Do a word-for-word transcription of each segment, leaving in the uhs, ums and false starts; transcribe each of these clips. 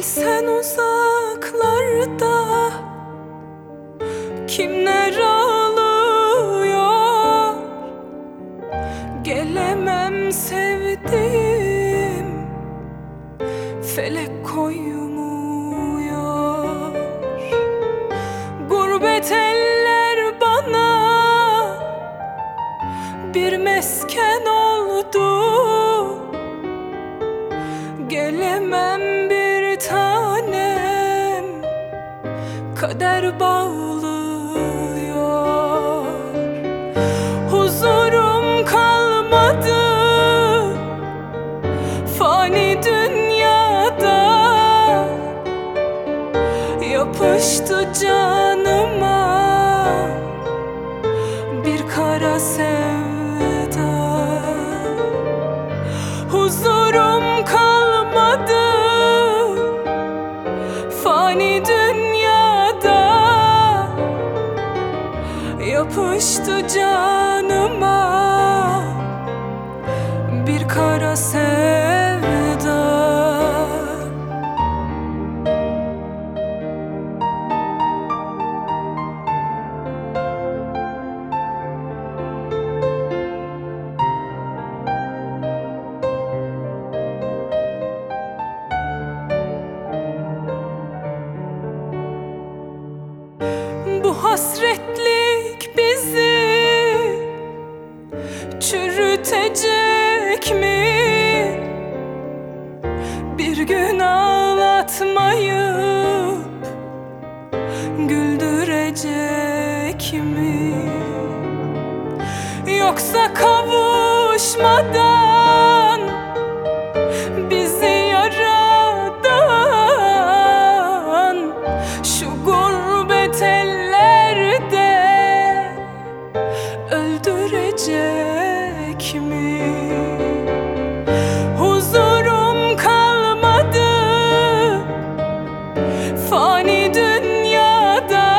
Bilsen uzaklarda kimler ağlıyor, gelemem sevdiğim, felek koymuyor. Gurbet eller bana bir mesken oldu, gelemem bir tanem, kader bağlıyor. Huzurum kalmadı fani dünyada, yapıştı canıma bir kara sevda. Huzurum kalmadı fani dünyada, yapıştı canıma bir kara sevda. Bu hasretlik bizi çürütecek mi? Bir gün ağlatmayıp güldürecek mi? Yoksa kavuşmadan bizi yaradan şu gurbet ellerde öldürecek mi? Huzurum kalmadı fani dünyada,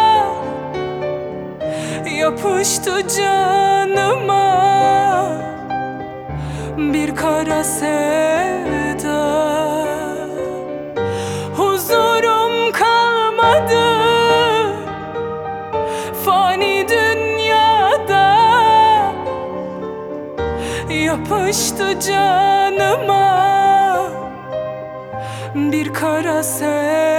yapıştı canıma bir kara sevda. Huzurum kalmadı fani dünyada, yapıştı canıma bir kara sevda.